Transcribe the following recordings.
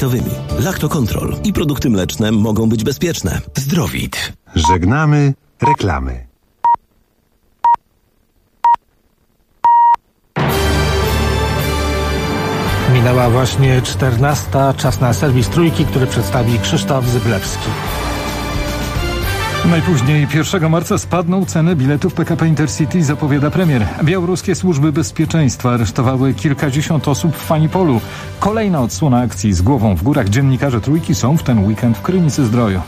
lactobakitowymi. Lactocontrol i produkty mleczne mogą być bezpieczne. Zdrowit. Żegnamy reklamy. Minęła właśnie 14. Czas na serwis Trójki, który przedstawi Krzysztof Zyblewski. Najpóźniej 1 marca spadną ceny biletów PKP Intercity, zapowiada premier. Białoruskie służby bezpieczeństwa aresztowały kilkadziesiąt osób w Fanipolu. Kolejna odsłona akcji z głową w górach. Dziennikarze Trójki są w ten weekend w Krynicy-Zdroju.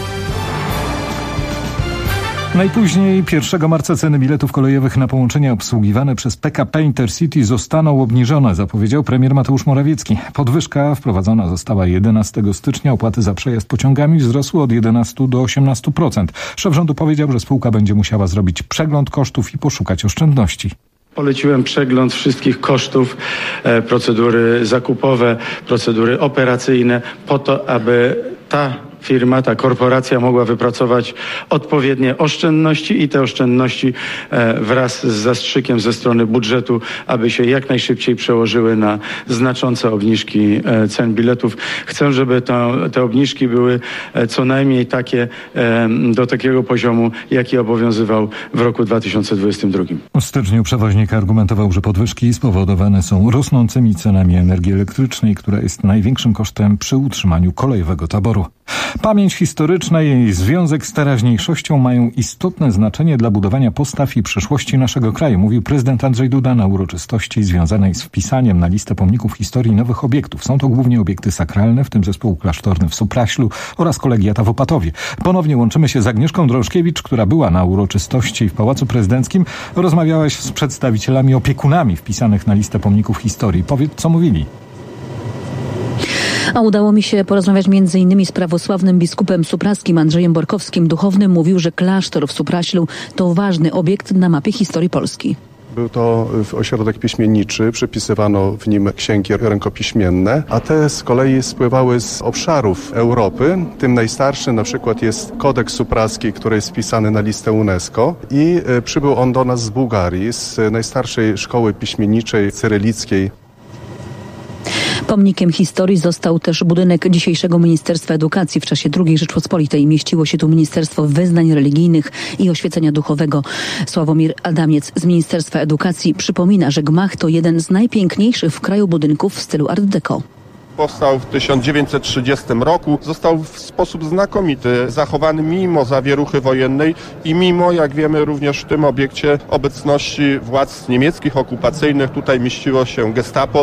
Najpóźniej 1 marca ceny biletów kolejowych na połączenia obsługiwane przez PKP Intercity zostaną obniżone, zapowiedział premier Mateusz Morawiecki. Podwyżka wprowadzona została 11 stycznia. Opłaty za przejazd pociągami wzrosły od 11 do 18%. Szef rządu powiedział, że spółka będzie musiała zrobić przegląd kosztów i poszukać oszczędności. Poleciłem przegląd wszystkich kosztów, procedury zakupowe, procedury operacyjne po to, aby ta firma, ta korporacja mogła wypracować odpowiednie oszczędności i te oszczędności wraz z zastrzykiem ze strony budżetu, aby się jak najszybciej przełożyły na znaczące obniżki cen biletów. Chcę, żeby te obniżki były co najmniej takie, do takiego poziomu, jaki obowiązywał w roku 2022. W styczniu przewoźnik argumentował, że podwyżki spowodowane są rosnącymi cenami energii elektrycznej, która jest największym kosztem przy utrzymaniu kolejowego taboru. Pamięć historyczna i jej związek z teraźniejszością mają istotne znaczenie dla budowania postaw i przyszłości naszego kraju, mówił prezydent Andrzej Duda na uroczystości związanej z wpisaniem na listę pomników historii nowych obiektów. Są to głównie obiekty sakralne, w tym zespół klasztorny w Supraślu oraz kolegiata w Opatowie. Ponownie łączymy się z Agnieszką Drążkiewicz, która była na uroczystości w Pałacu Prezydenckim. Rozmawiałaś z przedstawicielami, opiekunami wpisanych na listę pomników historii. Powiedz, co mówili. A udało mi się porozmawiać m.in. z prawosławnym biskupem supraskim Andrzejem Borkowskim. Duchowny mówił, że klasztor w Supraślu to ważny obiekt na mapie historii Polski. Był to ośrodek piśmienniczy, przepisywano w nim księgi rękopiśmienne, a te z kolei spływały z obszarów Europy. Tym najstarszym na przykład jest kodeks supraski, który jest wpisany na listę UNESCO i przybył on do nas z Bułgarii, z najstarszej szkoły piśmienniczej cyrylickiej. Pomnikiem historii został też budynek dzisiejszego Ministerstwa Edukacji. W czasie II Rzeczpospolitej mieściło się tu Ministerstwo Wyznań Religijnych i Oświecenia Duchowego. Sławomir Adamiec z Ministerstwa Edukacji przypomina, że gmach to jeden z najpiękniejszych w kraju budynków w stylu Art Deco. Powstał w 1930 roku, został w sposób znakomity zachowany mimo zawieruchy wojennej i mimo, jak wiemy, również w tym obiekcie obecności władz niemieckich okupacyjnych. Tutaj mieściło się Gestapo.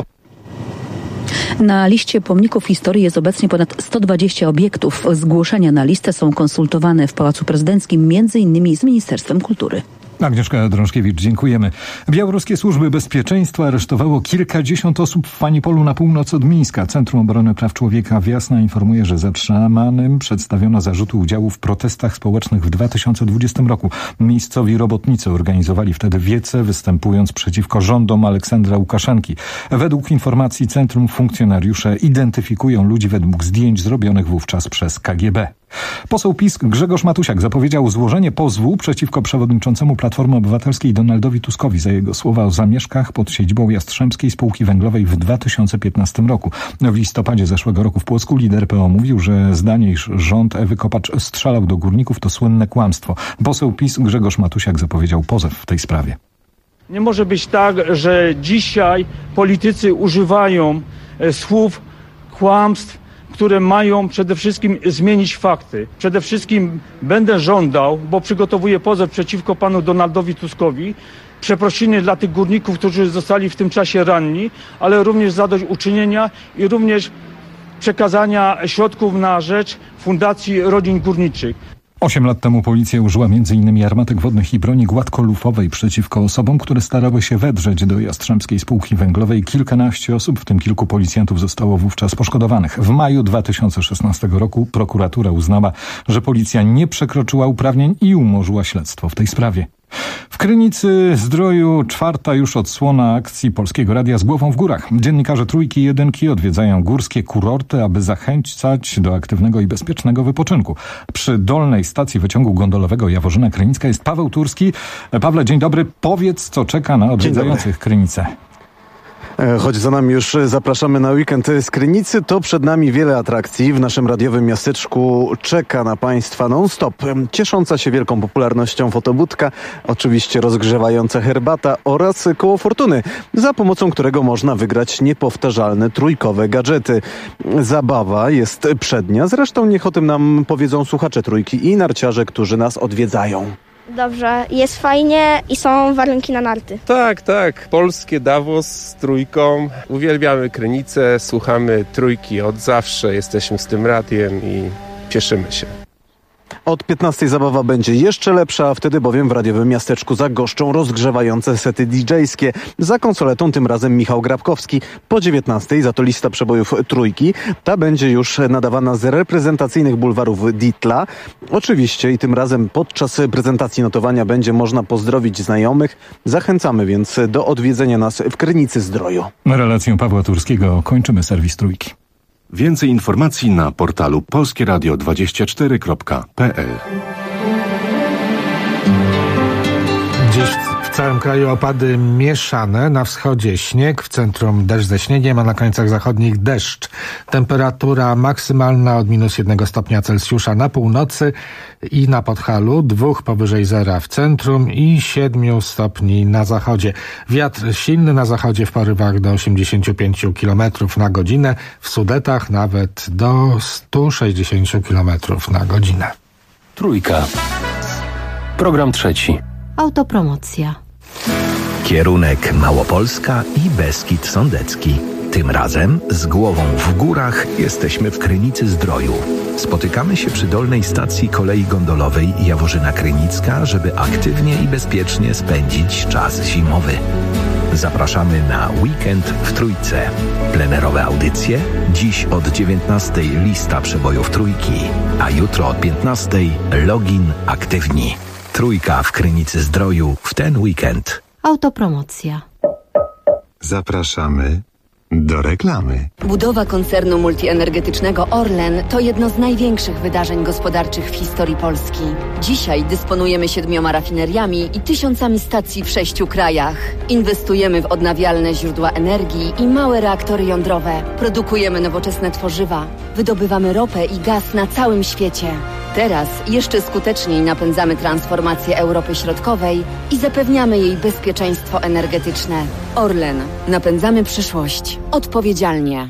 Na liście pomników historii jest obecnie ponad 120 obiektów. Zgłoszenia na listę są konsultowane w Pałacu Prezydenckim, m.in. z Ministerstwem Kultury. Agnieszka Drążkiewicz, dziękujemy. Białoruskie służby bezpieczeństwa aresztowało kilkadziesiąt osób w Fanipolu na północ od Mińska. Centrum Obrony Praw Człowieka w Jasna informuje, że zatrzymanym przedstawiono zarzuty udziału w protestach społecznych w 2020 roku. Miejscowi robotnicy organizowali wtedy wiece, występując przeciwko rządom Aleksandra Łukaszenki. Według informacji centrum funkcjonariusze identyfikują ludzi według zdjęć zrobionych wówczas przez KGB. Poseł PiS Grzegorz Matusiak zapowiedział złożenie pozwu przeciwko przewodniczącemu Platformy Obywatelskiej Donaldowi Tuskowi za jego słowa o zamieszkach pod siedzibą Jastrzębskiej Spółki Węglowej w 2015 roku. W listopadzie zeszłego roku w Płocku lider PO mówił, że zdanie, iż rząd Ewy Kopacz strzelał do górników, to słynne kłamstwo. Poseł PiS Grzegorz Matusiak zapowiedział pozew w tej sprawie. Nie może być tak, że dzisiaj politycy używają słów, kłamstw, które mają przede wszystkim zmienić fakty. Przede wszystkim będę żądał, bo przygotowuję pozew przeciwko panu Donaldowi Tuskowi, przeprosiny dla tych górników, którzy zostali w tym czasie ranni, ale również zadośćuczynienia i również przekazania środków na rzecz Fundacji Rodzin Górniczych. 8 lat temu policja użyła m.in. armatek wodnych i broni gładkolufowej przeciwko osobom, które starały się wedrzeć do Jastrzębskiej Spółki Węglowej. Kilkanaście osób, w tym kilku policjantów, zostało wówczas poszkodowanych. W maju 2016 roku prokuratura uznała, że policja nie przekroczyła uprawnień i umorzyła śledztwo w tej sprawie. W Krynicy-Zdroju czwarta już odsłona akcji Polskiego Radia z głową w górach. Dziennikarze Trójki i Jedynki odwiedzają górskie kurorty, aby zachęcać do aktywnego i bezpiecznego wypoczynku. Przy dolnej stacji wyciągu gondolowego Jaworzyna Krynicka jest Paweł Turski. Pawle, dzień dobry. Powiedz, co czeka na odwiedzających Krynicę. Choć za nami już zapraszamy na weekend z Krynicy, to przed nami wiele atrakcji. W naszym radiowym miasteczku czeka na Państwa non-stop. Ciesząca się wielką popularnością fotobudka, oczywiście rozgrzewająca herbata oraz koło fortuny, za pomocą którego można wygrać niepowtarzalne trójkowe gadżety. Zabawa jest przednia, zresztą niech o tym nam powiedzą słuchacze Trójki i narciarze, którzy nas odwiedzają. Dobrze, jest fajnie i są warunki na narty. Tak. Polskie Davos z Trójką. Uwielbiamy Krynicę, słuchamy Trójki od zawsze, jesteśmy z tym radiem i cieszymy się. Od 15 zabawa będzie jeszcze lepsza, a wtedy bowiem w radiowym miasteczku zagoszczą rozgrzewające sety DJ-skie. Za konsoletą tym razem Michał Grabkowski. Po 19 za to lista przebojów Trójki. Ta będzie już nadawana z reprezentacyjnych bulwarów Dietla. Oczywiście i tym razem podczas prezentacji notowania będzie można pozdrowić znajomych. Zachęcamy więc do odwiedzenia nas w Krynicy-Zdroju. Relacją Pawła Turskiego kończymy serwis Trójki. Więcej informacji na portalu polskieradio24.pl. Dziś w całym kraju opady mieszane. Na wschodzie śnieg, w centrum deszcz ze śniegiem, a na krańcach zachodnich deszcz. Temperatura maksymalna od -1 stopnia Celsjusza na północy i na Podhalu, 2 powyżej zera w centrum i 7 stopni na zachodzie. Wiatr silny na zachodzie w porywach do 85 km na godzinę, w Sudetach nawet do 160 km na godzinę. Trójka. Program trzeci. Autopromocja. Kierunek Małopolska i Beskid Sądecki. Tym razem z głową w górach jesteśmy w Krynicy-Zdroju. Spotykamy się przy dolnej stacji kolei gondolowej Jaworzyna Krynicka, żeby aktywnie i bezpiecznie spędzić czas zimowy. Zapraszamy na weekend w Trójce. Plenerowe audycje. Dziś od 19 lista przebojów Trójki, a jutro od 15 login aktywni. Trójka w Krynicy-Zdroju w ten weekend. Autopromocja. Zapraszamy do reklamy. Budowa koncernu multienergetycznego Orlen to jedno z największych wydarzeń gospodarczych w historii Polski. Dzisiaj dysponujemy 7 rafineriami i 1000 stacji w 6 krajach. Inwestujemy w odnawialne źródła energii i małe reaktory jądrowe. Produkujemy nowoczesne tworzywa. Wydobywamy ropę i gaz na całym świecie. Teraz jeszcze skuteczniej napędzamy transformację Europy Środkowej i zapewniamy jej bezpieczeństwo energetyczne. Orlen. Napędzamy przyszłość. Odpowiedzialnie.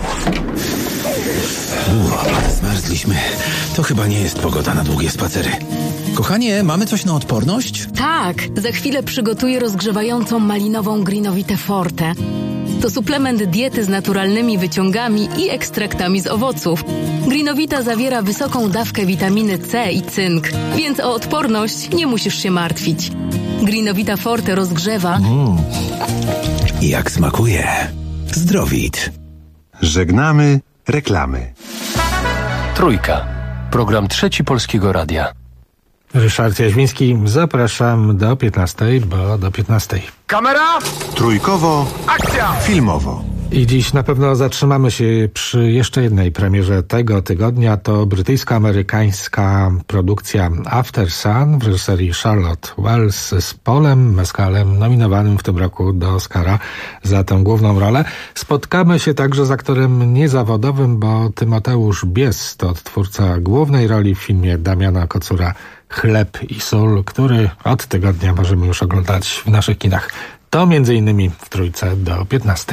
Zmarzliśmy. To chyba nie jest pogoda na długie spacery. Kochanie, mamy coś na odporność? Tak, za chwilę przygotuję rozgrzewającą malinową Greenowitę Forte. To suplement diety z naturalnymi wyciągami i ekstraktami z owoców. Greenowita zawiera wysoką dawkę witaminy C i cynk, więc o odporność nie musisz się martwić. Greenowita Forte rozgrzewa. Jak smakuje. Zdrowit. Żegnamy reklamy. Trójka. Program trzeci Polskiego Radia. Ryszard Jaźwiński, zapraszam do 15, bo do 15. Kamera! Trójkowo. Akcja! Filmowo. I dziś na pewno zatrzymamy się przy jeszcze jednej premierze tego tygodnia. To brytyjsko-amerykańska produkcja After Sun w reżyserii Charlotte Wells z Paulem Mescalem, nominowanym w tym roku do Oscara za tę główną rolę. Spotkamy się także z aktorem niezawodowym, bo Tymoteusz Bies to odtwórca głównej roli w filmie Damiana Kocura Chleb i sól, który od tygodnia możemy już oglądać w naszych kinach. To m.in. w Trójce do 15.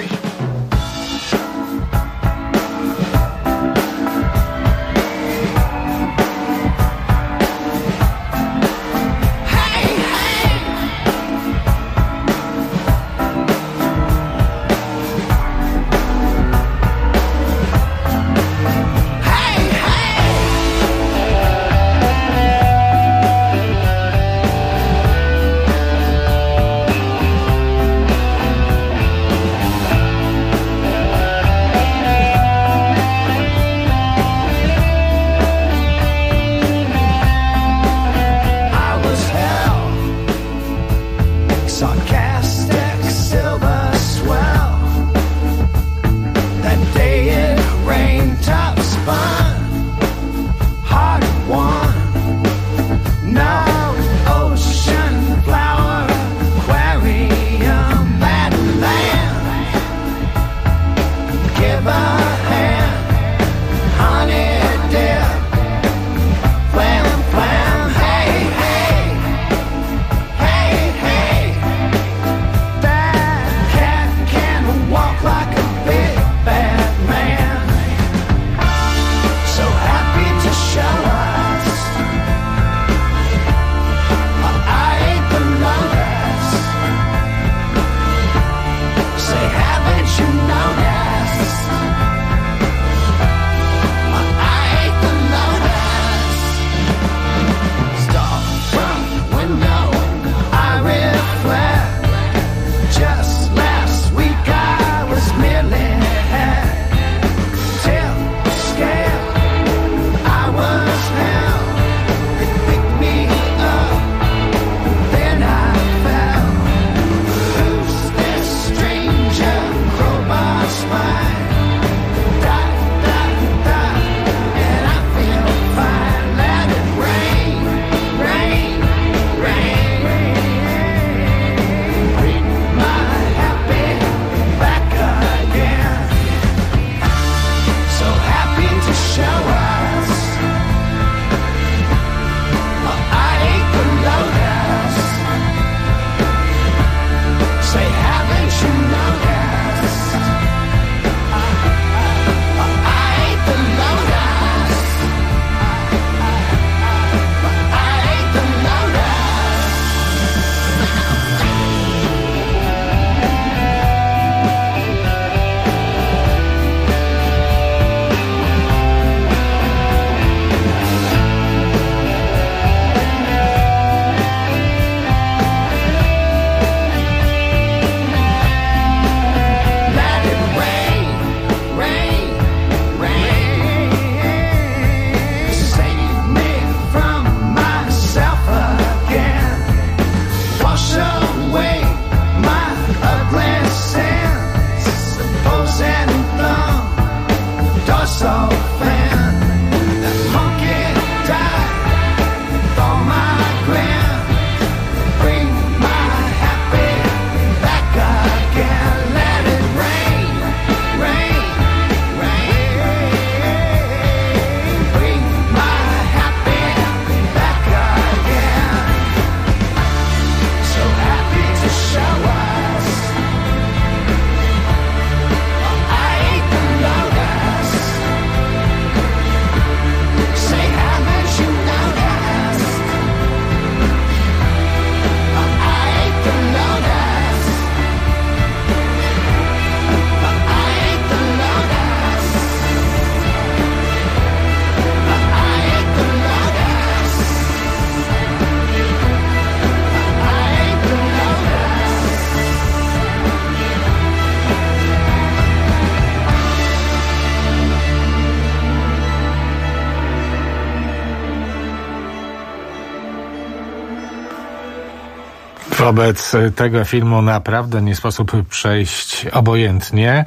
Wobec tego filmu naprawdę nie sposób przejść obojętnie.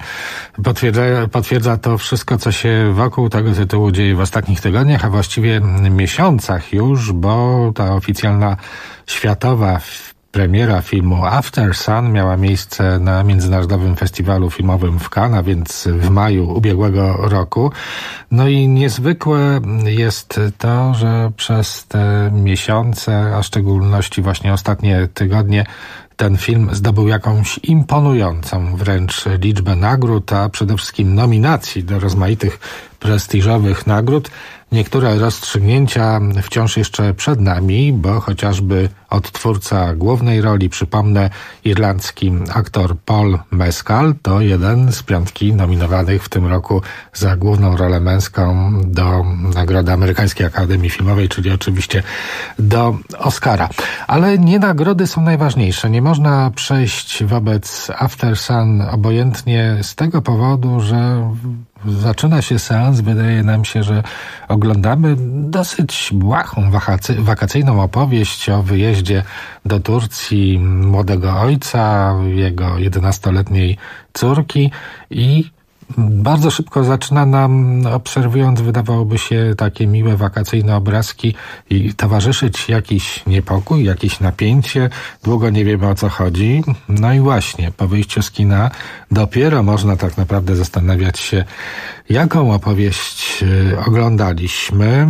Potwierdza to wszystko, co się wokół tego tytułu dzieje w ostatnich tygodniach, a właściwie miesiącach już, bo ta oficjalna światowa premiera filmu After Sun miała miejsce na Międzynarodowym Festiwalu Filmowym w Cannes, a więc w maju ubiegłego roku. No i niezwykłe jest to, że przez te miesiące, a w szczególności właśnie ostatnie tygodnie, ten film zdobył jakąś imponującą wręcz liczbę nagród, a przede wszystkim nominacji do rozmaitych prestiżowych nagród. Niektóre rozstrzygnięcia wciąż jeszcze przed nami, bo chociażby odtwórca głównej roli, przypomnę, irlandzki aktor Paul Mescal, to jeden z 5 nominowanych w tym roku za główną rolę męską do Nagrody Amerykańskiej Akademii Filmowej, czyli oczywiście do Oscara. Ale nie nagrody są najważniejsze. Nie można przejść wobec After Sun obojętnie z tego powodu, że zaczyna się seans, wydaje nam się, że oglądamy dosyć błahą wakacyjną opowieść o wyjeździe do Turcji młodego ojca, jego 11-letniej córki i bardzo szybko zaczyna nam, obserwując, wydawałoby się, takie miłe wakacyjne obrazki i towarzyszyć jakiś niepokój, jakieś napięcie. Długo nie wiemy, o co chodzi. No i właśnie, po wyjściu z kina dopiero można tak naprawdę zastanawiać się, jaką opowieść oglądaliśmy.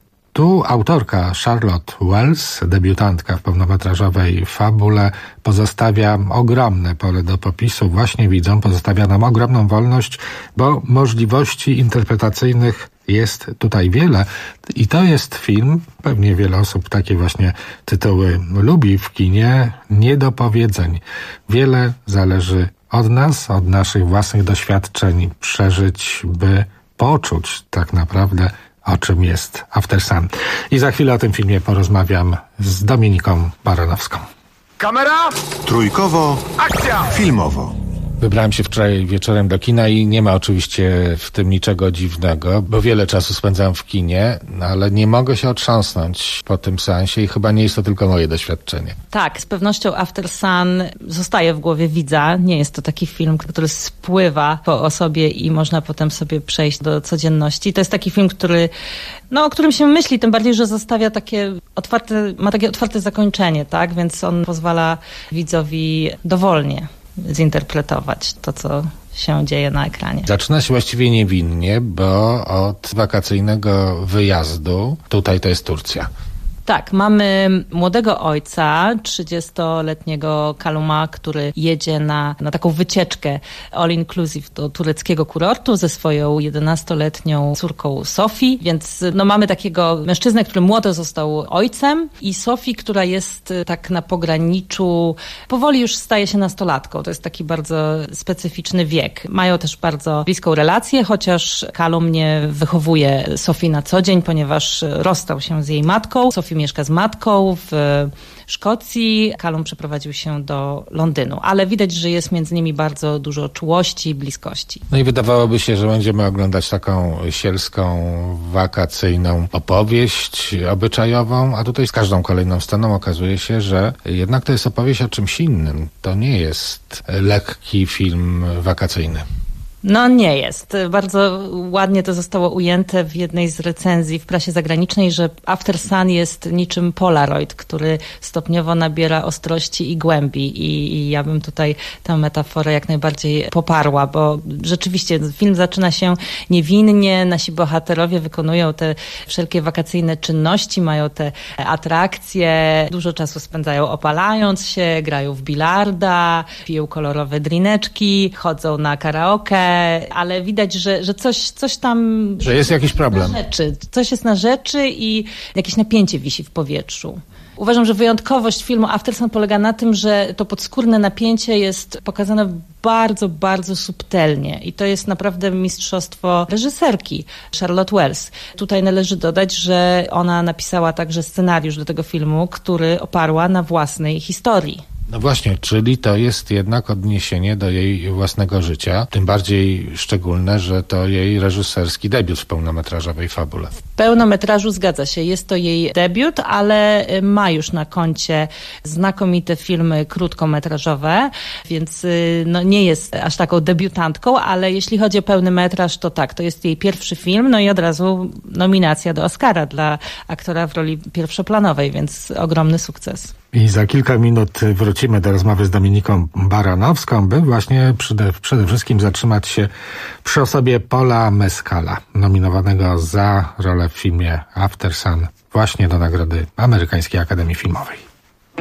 Tu autorka Charlotte Wells, debiutantka w pełnometrażowej fabule, pozostawia ogromne pole do popisu. Właśnie widzą, pozostawia nam ogromną wolność, bo możliwości interpretacyjnych jest tutaj wiele. I to jest film, pewnie wiele osób takie właśnie tytuły lubi w kinie, nie do powiedzeń. Wiele zależy od nas, od naszych własnych doświadczeń, przeżyć, by poczuć tak naprawdę, o czym jest After Sun. I za chwilę o tym filmie porozmawiam z Dominiką Baranowską. Kamera! Trójkowo, akcja! Filmowo. Wybrałem się wczoraj wieczorem do kina i nie ma oczywiście w tym niczego dziwnego, bo wiele czasu spędzałem w kinie, ale nie mogę się otrząsnąć po tym seansie i chyba nie jest to tylko moje doświadczenie. Tak, z pewnością After Sun zostaje w głowie widza. Nie jest to taki film, który spływa po osobie i można potem sobie przejść do codzienności. To jest taki film, o którym się myśli, tym bardziej, że zostawia ma takie otwarte zakończenie, tak? Więc on pozwala widzowi dowolnie zinterpretować to, co się dzieje na ekranie. Zaczyna się właściwie niewinnie, bo od wakacyjnego wyjazdu, tutaj to jest Turcja. Tak, mamy młodego ojca, 30-letniego Kaluma, który jedzie na taką wycieczkę all inclusive do tureckiego kurortu ze swoją 11-letnią córką Sofii, więc mamy takiego mężczyznę, który młodo został ojcem, i Sofii, która jest tak na pograniczu, powoli już staje się nastolatką. To jest taki bardzo specyficzny wiek. Mają też bardzo bliską relację, chociaż Kalum nie wychowuje Sofii na co dzień, ponieważ rozstał się z jej matką. Sofii mieszka z matką w Szkocji. Kalum przeprowadził się do Londynu, ale widać, że jest między nimi bardzo dużo czułości i bliskości. No i wydawałoby się, że będziemy oglądać taką sielską, wakacyjną opowieść obyczajową, a tutaj z każdą kolejną sceną okazuje się, że jednak to jest opowieść o czymś innym. To nie jest lekki film wakacyjny. No nie jest. Bardzo ładnie to zostało ujęte w jednej z recenzji w prasie zagranicznej, że After Sun jest niczym Polaroid, który stopniowo nabiera ostrości i głębi, i ja bym tutaj tę metaforę jak najbardziej poparła, bo rzeczywiście film zaczyna się niewinnie, nasi bohaterowie wykonują te wszelkie wakacyjne czynności, mają te atrakcje, dużo czasu spędzają opalając się, grają w bilarda, piją kolorowe drineczki, chodzą na karaoke, ale widać, że coś tam... Że jest jakiś problem. Coś jest na rzeczy i jakieś napięcie wisi w powietrzu. Uważam, że wyjątkowość filmu After Sun polega na tym, że to podskórne napięcie jest pokazane bardzo, bardzo subtelnie i to jest naprawdę mistrzostwo reżyserki Charlotte Wells. Tutaj należy dodać, że ona napisała także scenariusz do tego filmu, który oparła na własnej historii. No właśnie, czyli to jest jednak odniesienie do jej własnego życia, tym bardziej szczególne, że to jej reżyserski debiut w pełnometrażowej fabule. W pełnometrażu zgadza się, jest to jej debiut, ale ma już na koncie znakomite filmy krótkometrażowe, więc no nie jest aż taką debiutantką, ale jeśli chodzi o pełny metraż, to tak, to jest jej pierwszy film, no i od razu nominacja do Oscara dla aktora w roli pierwszoplanowej, więc ogromny sukces. I za kilka minut wrócimy do rozmowy z Dominiką Baranowską, by właśnie przede wszystkim zatrzymać się przy osobie Paula Mescala, nominowanego za rolę w filmie After Sun właśnie do Nagrody Amerykańskiej Akademii Filmowej.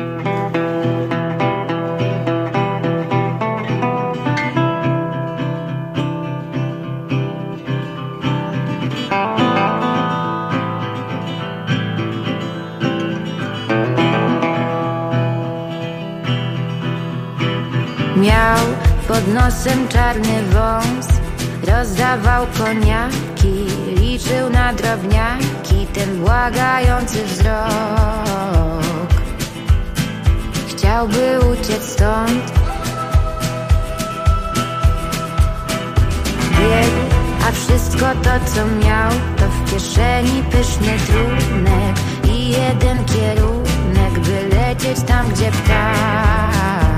Miał pod nosem czarny wąs, rozdawał koniaki, liczył na drobniaki ten błagający wzrok. Chciałby uciec stąd, biegł, a wszystko to co miał to w kieszeni pyszny trunek i jeden kierunek, by lecieć tam gdzie ptak.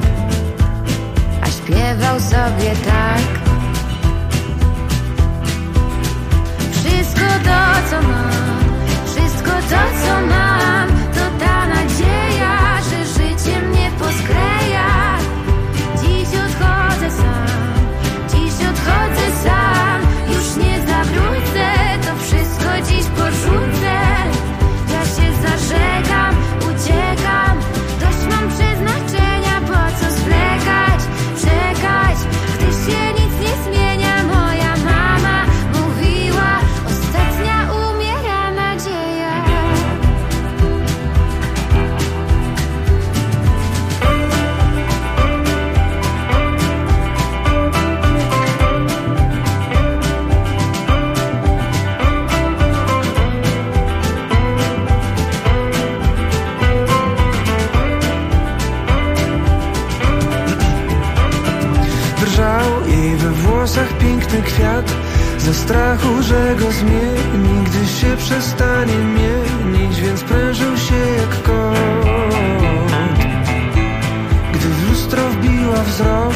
Śpiewał sobie tak: wszystko to co mam, wszystko to co mam, to ta nadzieja, że życie mnie poskleja. Dziś odchodzę sam, już nie zawrócę, to wszystko dziś porzucę. Ja się zażegam, uciekam, dość mam przeznaczenia, po co zwlekać, gdy się nic nie zmienia. Moja mama mówiła, ostatnia umiera nadzieja. Drżał jej we włosach piękny kwiat, ze strachu, że go zmieni, gdy się przestanie mienić, więc prężył się jak kot. Gdy w lustro wbiła wzrok,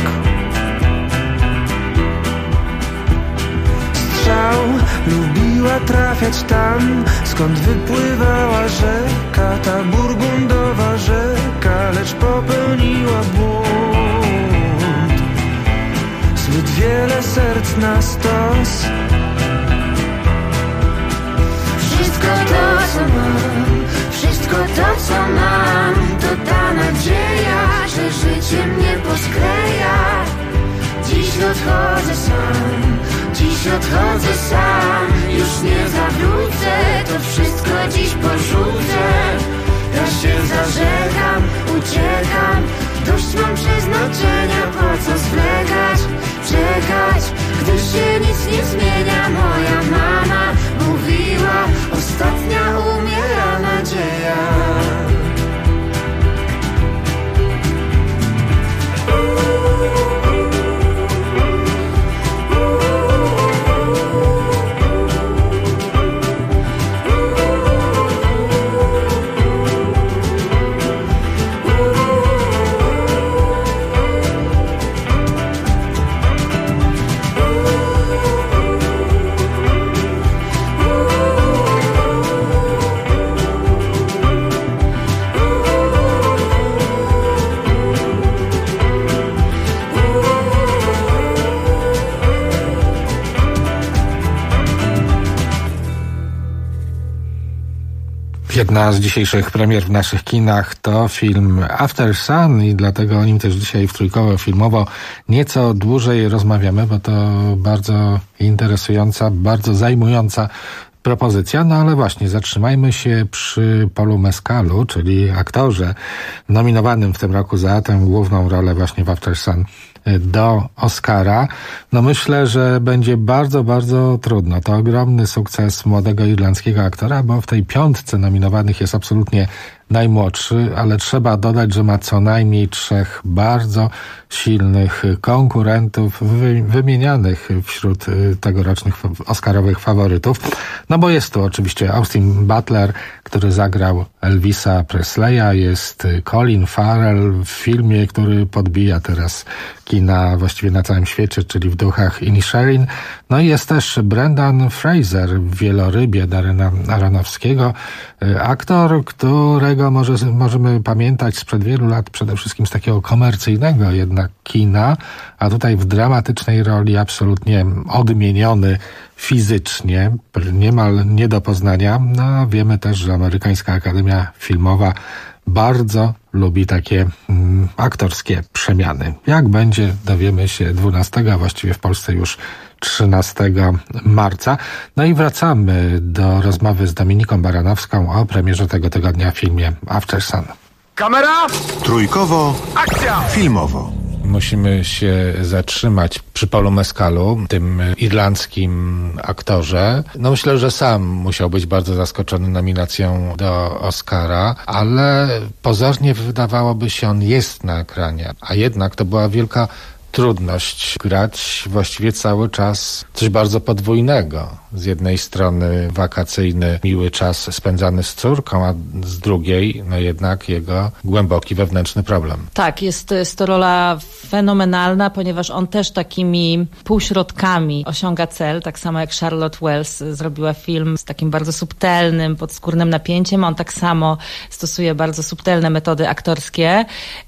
strzał, lubiła trafiać tam, skąd wypływała rzeka, ta burgundowa rzeka, lecz popełniła błąd. serc na stos. Wszystko to, co mam, wszystko to, co mam, to ta nadzieja, że życie mnie poskleja. Dziś odchodzę sam, dziś odchodzę sam. Już nie zawrócę, to wszystko dziś porzucę. Ja się zażegam, uciekam, dość mam przeznaczenia. Po co zwlekać, czekać, gdy się nic nie zmienia. Moja mama mówiła, ostatnia umiera nadzieja. Jedna z dzisiejszych premier w naszych kinach to film After Sun i dlatego o nim też dzisiaj w Trójkowo Filmowo nieco dłużej rozmawiamy, bo to bardzo interesująca, bardzo zajmująca propozycja. No ale właśnie, zatrzymajmy się przy Paulu Mescalu, czyli aktorze nominowanym w tym roku za tę główną rolę właśnie w After Sun do Oscara. No myślę, że będzie bardzo, bardzo trudno. To ogromny sukces młodego irlandzkiego aktora, bo w tej 5 nominowanych jest absolutnie najmłodszy, ale trzeba dodać, że ma co najmniej 3 bardzo silnych konkurentów wymienianych wśród tegorocznych oscarowych faworytów. No bo jest tu oczywiście Austin Butler, który zagrał Elvisa Presleya, jest Colin Farrell w filmie, który podbija teraz kina właściwie na całym świecie, czyli W duchach Inisherin. No i jest też Brendan Fraser w Wielorybie Darrena Aronofskiego. Aktor, którego możemy pamiętać sprzed wielu lat przede wszystkim z takiego komercyjnego jednak kina, a tutaj w dramatycznej roli absolutnie odmieniony fizycznie, niemal nie do poznania. No wiemy też, że Amerykańska Akademia Filmowa bardzo lubi takie aktorskie przemiany. Jak będzie, dowiemy się 12, a właściwie w Polsce już 13 marca. No i wracamy do rozmowy z Dominiką Baranowską o premierze tego tygodnia w filmie After Sun. Kamera! Trójkowo. Akcja! Filmowo. Musimy się zatrzymać przy Paulu Mescalu, tym irlandzkim aktorze. No myślę, że sam musiał być bardzo zaskoczony nominacją do Oscara, ale pozornie wydawałoby się, on jest na ekranie, a jednak to była wielka trudność grać właściwie cały czas coś bardzo podwójnego. Z jednej strony wakacyjny, miły czas spędzany z córką, a z drugiej no jednak jego głęboki wewnętrzny problem. Tak, jest to rola fenomenalna, ponieważ on też takimi półśrodkami osiąga cel, tak samo jak Charlotte Wells zrobiła film z takim bardzo subtelnym, podskórnym napięciem. On tak samo stosuje bardzo subtelne metody aktorskie.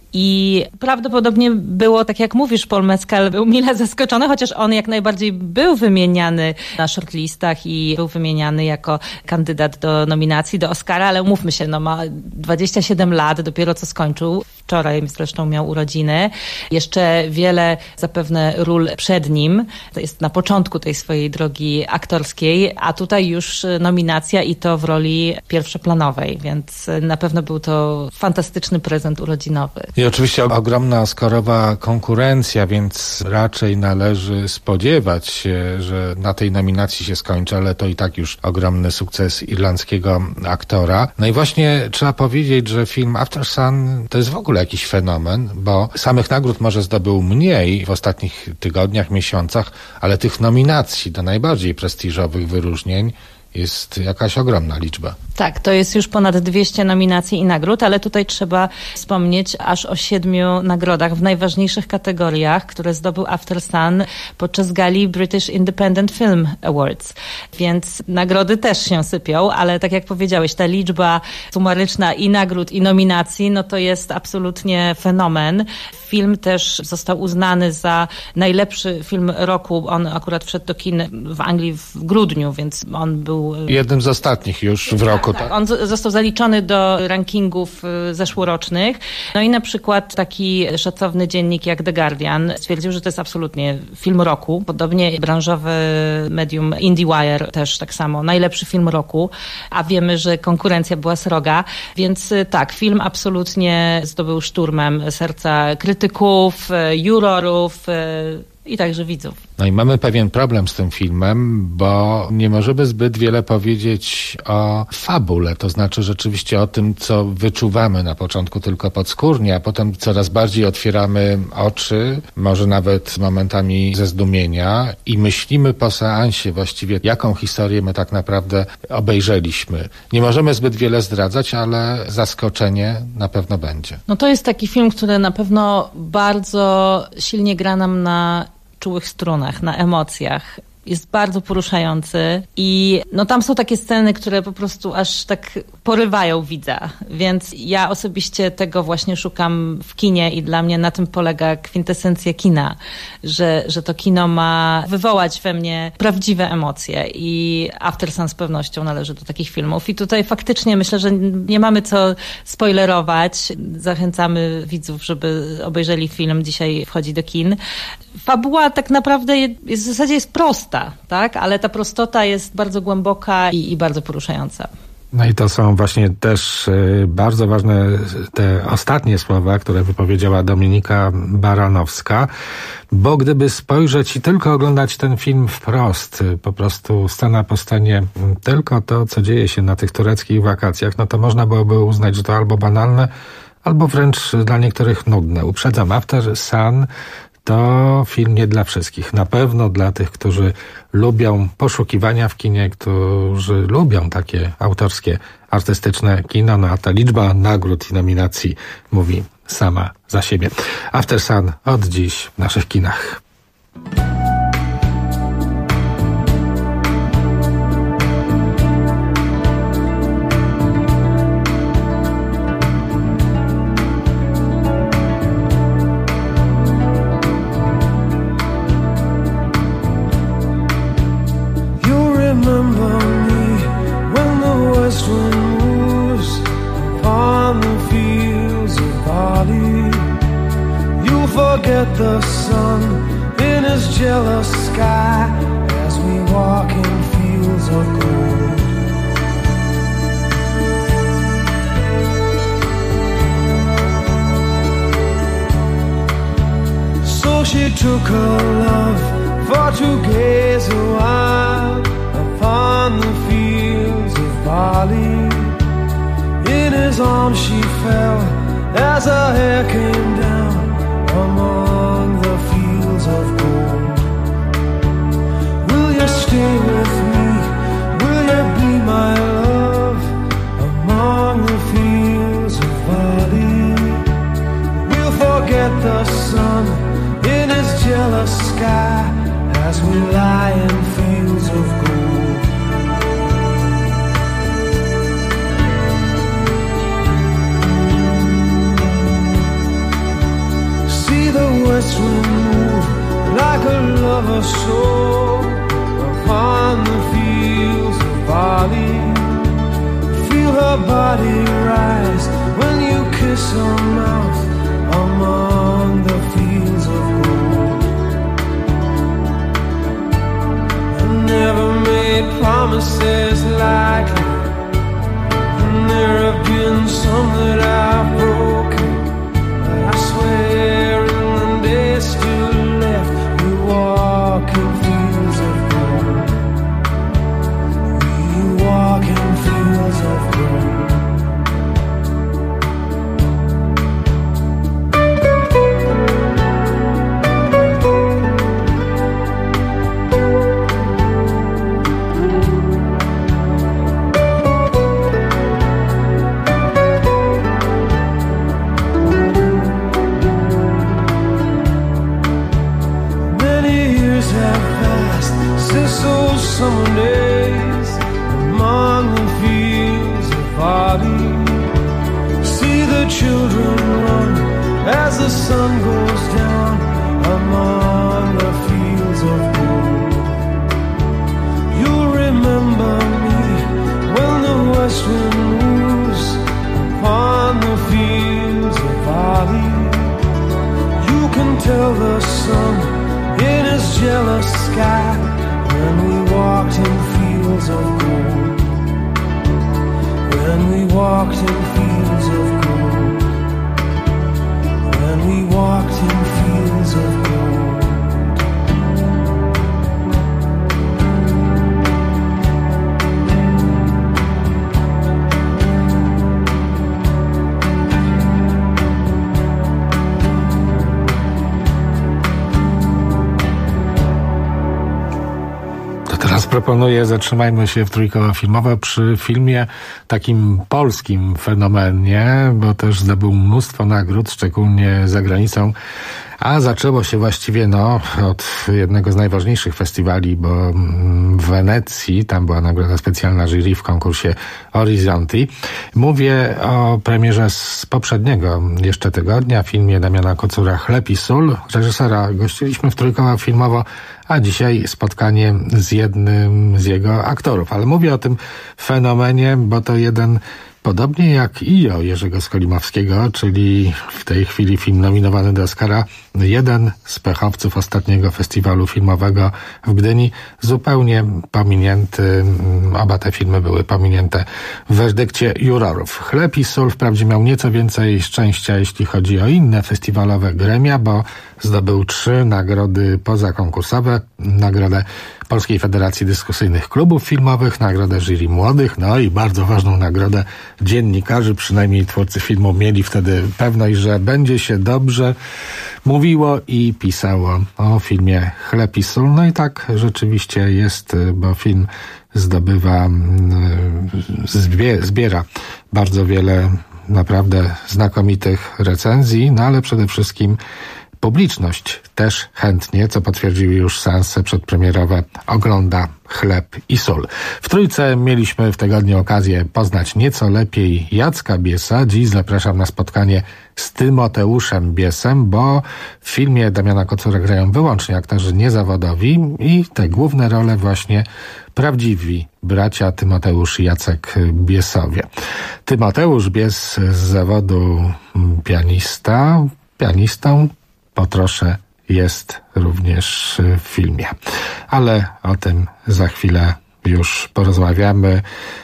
I prawdopodobnie było, tak jak mówisz, Paul Mescal był mile zaskoczony, chociaż on jak najbardziej był wymieniany na shortlistach i był wymieniany jako kandydat do nominacji do Oscara, ale umówmy się, no ma 27 lat, dopiero co skończył. Wczoraj zresztą miał urodziny. Jeszcze wiele zapewne ról przed nim. To jest na początku tej swojej drogi aktorskiej, a tutaj już nominacja i to w roli pierwszoplanowej, więc na pewno był to fantastyczny prezent urodzinowy. I oczywiście ogromna oscarowa konkurencja, więc raczej należy spodziewać się, że na tej nominacji się skończy, ale to i tak już ogromny sukces irlandzkiego aktora. No i właśnie trzeba powiedzieć, że film After Sun to jest w ogóle jakiś fenomen, bo samych nagród może zdobył mniej w ostatnich tygodniach, miesiącach, ale tych nominacji do najbardziej prestiżowych wyróżnień jest jakaś ogromna liczba. Tak, to jest już ponad 200 nominacji i nagród, ale tutaj trzeba wspomnieć aż o 7 nagrodach w najważniejszych kategoriach, które zdobył After Sun podczas gali British Independent Film Awards. Więc nagrody też się sypią, ale tak jak powiedziałeś, ta liczba sumaryczna i nagród, i nominacji, no to jest absolutnie fenomen. Film też został uznany za najlepszy film roku. On akurat wszedł do kin w Anglii w grudniu, więc on był jednym z ostatnich już w roku. Tak. On został zaliczony do rankingów zeszłorocznych. No i na przykład taki szacowny dziennik jak The Guardian stwierdził, że to jest absolutnie film roku. Podobnie branżowe medium IndieWire też tak samo. Najlepszy film roku, a wiemy, że konkurencja była sroga. Więc tak, film absolutnie zdobył szturmem serca krytyków, jurorów i także widzów. No i mamy pewien problem z tym filmem, bo nie możemy zbyt wiele powiedzieć o fabule, to znaczy rzeczywiście o tym, co wyczuwamy na początku tylko podskórnie, a potem coraz bardziej otwieramy oczy, może nawet momentami ze zdumienia i myślimy po seansie właściwie, jaką historię my tak naprawdę obejrzeliśmy. Nie możemy zbyt wiele zdradzać, ale zaskoczenie na pewno będzie. No to jest taki film, który na pewno bardzo silnie gra nam na czułych strunach, na emocjach. Jest bardzo poruszający i no tam są takie sceny, które po prostu aż tak porywają widza, więc ja osobiście tego właśnie szukam w kinie i dla mnie na tym polega kwintesencja kina, że to kino ma wywołać we mnie prawdziwe emocje i After Sun z pewnością należy do takich filmów i tutaj faktycznie myślę, że nie mamy co spoilerować. Zachęcamy widzów, żeby obejrzeli film. Dzisiaj wchodzi do kin. Fabuła tak naprawdę w zasadzie jest prosta, tak? Ale ta prostota jest bardzo głęboka i bardzo poruszająca. No i to są właśnie też bardzo ważne te ostatnie słowa, które wypowiedziała Dominika Baranowska, bo gdyby spojrzeć i tylko oglądać ten film wprost, po prostu scena po scenie, tylko to, co dzieje się na tych tureckich wakacjach, no to można byłoby uznać, że to albo banalne, albo wręcz dla niektórych nudne. Uprzedzam, After Sun to film nie dla wszystkich. Na pewno dla tych, którzy lubią poszukiwania w kinie, którzy lubią takie autorskie, artystyczne kino, no a ta liczba nagród i nominacji mówi sama za siebie. After Sun od dziś w naszych kinach. Forget the sun in his jealous sky as we walk in fields of gold. So she took her love for to gaze a while upon the fields of barley. In his arms she fell as her hair came down among the fields of gold. Will you stay with me? Will you be my love among the fields of barley? We'll forget the sun in his jealous sky as we lie in fields of gold. The west wind move like a lover's soul upon the fields of barley. Feel her body rise when you kiss her mouth among the fields of gold. I never made promises lightly, and there have been some that I've broken. But I swear still left, we walk in fields of gold. We walk in fields of gold. remember me when the west wind moves upon the fields of barley. You can tell the sun in his jealous sky when we walked in fields of gold. When we walked in fields of gold. When we walked in fields of gold. Teraz proponuję, zatrzymajmy się w Trójkowo Filmowe przy filmie takim polskim fenomenie, bo też zdobył mnóstwo nagród, szczególnie za granicą. A zaczęło się właściwie od jednego z najważniejszych festiwali, bo w Wenecji, tam była nagroda specjalna jury w konkursie Orizzonti. Mówię o premierze z poprzedniego jeszcze tygodnia, filmie Damiana Kocura Chleb i sól. Reżysera gościliśmy w Trójkowo Filmowo, a dzisiaj spotkanie z jednym z jego aktorów. Ale mówię o tym fenomenie, bo to jeden, podobnie jak IO Jerzego Skolimowskiego, czyli w tej chwili film nominowany do Oscara, jeden z pechowców ostatniego festiwalu filmowego w Gdyni, zupełnie pominięty. Oba te filmy były pominięte w werdykcie jurorów. Chleb i sól wprawdzie miał nieco więcej szczęścia, jeśli chodzi o inne festiwalowe gremia, bo zdobył 3 nagrody pozakonkursowe. Nagrodę Polskiej Federacji Dyskusyjnych Klubów Filmowych, nagrodę jury młodych, no i bardzo ważną nagrodę dziennikarzy. Przynajmniej twórcy filmu mieli wtedy pewność, że będzie się dobrze mówiło i pisało o filmie Chleb i sól. No i tak rzeczywiście jest, bo film zbiera bardzo wiele naprawdę znakomitych recenzji, no ale przede wszystkim publiczność też chętnie, co potwierdziły już seanse przedpremierowe, ogląda Chleb i sól. W Trójce mieliśmy w tygodniu okazję poznać nieco lepiej Jacka Biesa. Dziś zapraszam na spotkanie z Tymoteuszem Biesem, bo w filmie Damiana Kocura grają wyłącznie aktorzy niezawodowi i te główne role właśnie prawdziwi bracia Tymoteusz i Jacek Biesowie. Tymoteusz Bies z zawodu pianistą po trosze jest również w filmie. Ale o tym za chwilę już porozmawiamy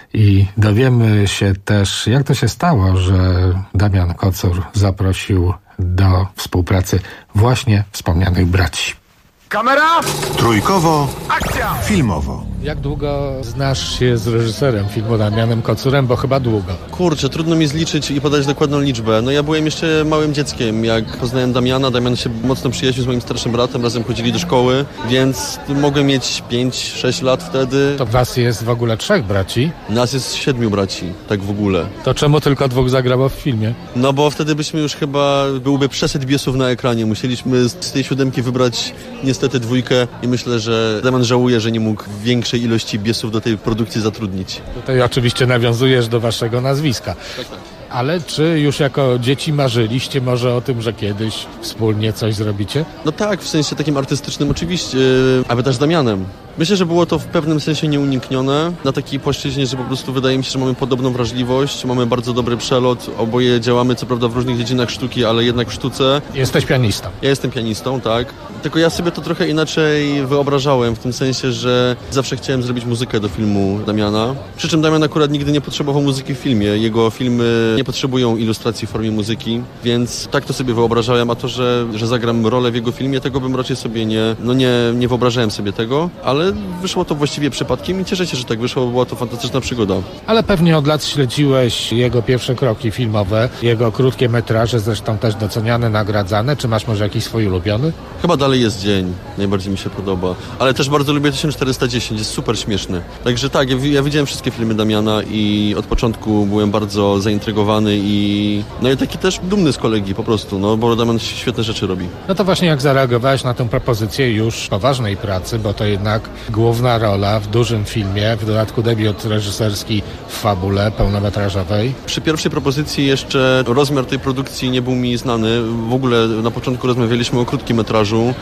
i dowiemy się też, jak to się stało, że Damian Kocur zaprosił do współpracy właśnie wspomnianych braci. Kamera! Trójkowo, akcja! Filmowo. Jak długo znasz się z reżyserem filmu Damianem Kocurem, bo chyba długo. Kurczę, trudno mi zliczyć i podać dokładną liczbę. No ja byłem jeszcze małym dzieckiem, jak poznałem Damiana. Damian się mocno przyjaźnił z moim starszym bratem, razem chodzili do szkoły, więc mogłem mieć 5-6 lat wtedy. To was jest w ogóle 3 braci? Nas jest 7 braci, tak w ogóle. To czemu tylko 2 zagrało w filmie? No bo wtedy byśmy już chyba, byłby przesyt Biesów na ekranie. Musieliśmy z tej 7 wybrać niestety 2 i myślę, że Damian żałuje, że nie mógł większej ilości Biesów do tej produkcji zatrudnić. Tutaj oczywiście nawiązujesz do waszego nazwiska. Tak. Ale czy już jako dzieci marzyliście może o tym, że kiedyś wspólnie coś zrobicie? No tak, w sensie takim artystycznym oczywiście, ale też z Damianem. Myślę, że było to w pewnym sensie nieuniknione, na takiej płaszczyźnie, że po prostu wydaje mi się, że mamy podobną wrażliwość, mamy bardzo dobry przelot, oboje działamy co prawda w różnych dziedzinach sztuki, ale jednak w sztuce. Jesteś pianistą. Ja jestem pianistą, tak. Tylko ja sobie to trochę inaczej wyobrażałem, w tym sensie, że zawsze chciałem zrobić muzykę do filmu Damiana. Przy czym Damian akurat nigdy nie potrzebował muzyki w filmie. Jego filmy nie potrzebują ilustracji w formie muzyki, więc tak to sobie wyobrażałem, a to, że zagram rolę w jego filmie, tego bym raczej sobie nie wyobrażałem sobie tego, ale wyszło to właściwie przypadkiem i cieszę się, że tak wyszło, była to fantastyczna przygoda. Ale pewnie od lat śledziłeś jego pierwsze kroki filmowe, jego krótkie metraże, zresztą też doceniane, nagradzane. Czy masz może jakiś swój ulubiony? Chyba Dalej jest dzień, najbardziej mi się podoba, ale też bardzo lubię 1410, jest super śmieszny. Także tak, ja widziałem wszystkie filmy Damiana i od początku byłem bardzo zaintrygowany i taki też dumny z kolegi po prostu, bo Damian świetne rzeczy robi. No to właśnie jak zareagowałeś na tę propozycję już poważnej pracy, bo to jednak główna rola w dużym filmie, w dodatku debiut reżyserski w fabule pełnometrażowej. Przy pierwszej propozycji jeszcze rozmiar tej produkcji nie był mi znany. W ogóle na początku rozmawialiśmy o krótkim metrażu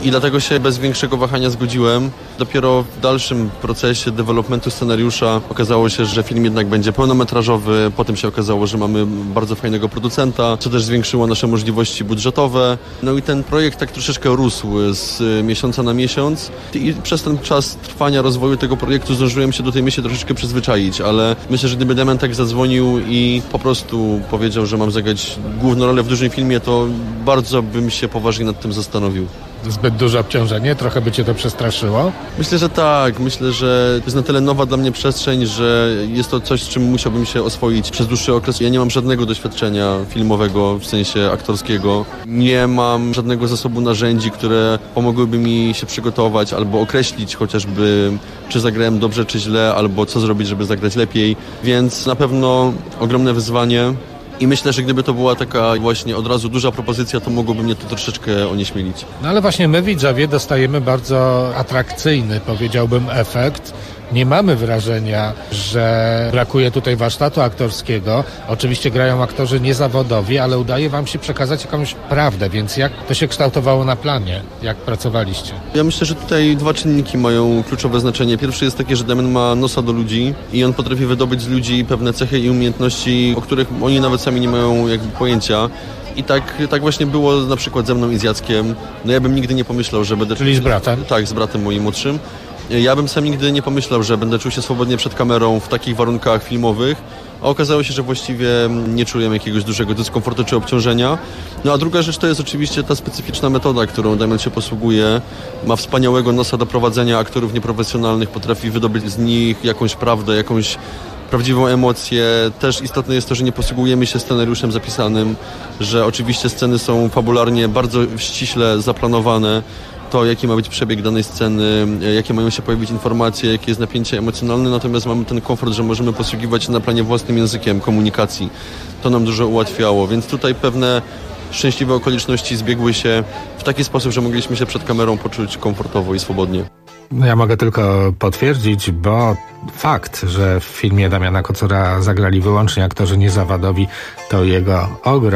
I dlatego się bez większego wahania zgodziłem. Dopiero w dalszym procesie developmentu scenariusza okazało się, że film jednak będzie pełnometrażowy. Potem się okazało, że mamy bardzo fajnego producenta, co też zwiększyło nasze możliwości budżetowe. No i ten projekt tak troszeczkę rósł z miesiąca na miesiąc. I przez ten czas trwania rozwoju tego projektu zdążyłem się do tej myśli troszeczkę przyzwyczaić, ale myślę, że gdyby Damian tak zadzwonił i po prostu powiedział, że mam zagrać główną rolę w dużym filmie, to bardzo bym się poważnie nad tym zastanowił. Zbyt duże obciążenie? Trochę by cię to przestraszyło? Myślę, że tak. Myślę, że to jest na tyle nowa dla mnie przestrzeń, że jest to coś, z czym musiałbym się oswoić przez dłuższy okres. Ja nie mam żadnego doświadczenia filmowego, w sensie aktorskiego. Nie mam żadnego zasobu narzędzi, które pomogłyby mi się przygotować albo określić chociażby, czy zagrałem dobrze, czy źle, albo co zrobić, żeby zagrać lepiej. Więc na pewno ogromne wyzwanie. I myślę, że gdyby to była taka właśnie od razu duża propozycja, to mogłoby mnie to troszeczkę onieśmielić. No ale właśnie my, widzowie, dostajemy bardzo atrakcyjny, powiedziałbym, efekt. Nie mamy wrażenia, że brakuje tutaj warsztatu aktorskiego. Oczywiście grają aktorzy niezawodowi, ale udaje wam się przekazać jakąś prawdę, więc jak to się kształtowało na planie? Jak pracowaliście? Ja myślę, że tutaj dwa czynniki mają kluczowe znaczenie. Pierwszy jest taki, że Damian ma nosa do ludzi i on potrafi wydobyć z ludzi pewne cechy i umiejętności, o których oni nawet sami nie mają jakby pojęcia. I tak właśnie było na przykład ze mną i z Jackiem. No ja bym nigdy nie pomyślał, że będę... Czyli z bratem? Tak, z bratem moim młodszym. Ja bym sam nigdy nie pomyślał, że będę czuł się swobodnie przed kamerą w takich warunkach filmowych, a okazało się, że właściwie nie czuję jakiegoś dużego dyskomfortu czy obciążenia. No a druga rzecz to jest oczywiście ta specyficzna metoda, którą Damian się posługuje. Ma wspaniałego nosa do prowadzenia aktorów nieprofesjonalnych, potrafi wydobyć z nich jakąś prawdę, jakąś prawdziwą emocję. Też istotne jest to, że nie posługujemy się scenariuszem zapisanym, że oczywiście sceny są fabularnie bardzo ściśle zaplanowane. To, jaki ma być przebieg danej sceny, jakie mają się pojawić informacje, jakie jest napięcie emocjonalne, natomiast mamy ten komfort, że możemy posługiwać się na planie własnym językiem komunikacji. To nam dużo ułatwiało, więc tutaj pewne szczęśliwe okoliczności zbiegły się w taki sposób, że mogliśmy się przed kamerą poczuć komfortowo i swobodnie. No ja mogę tylko potwierdzić, bo fakt, że w filmie Damiana Kocura zagrali wyłącznie aktorzy niezawodowi, to jego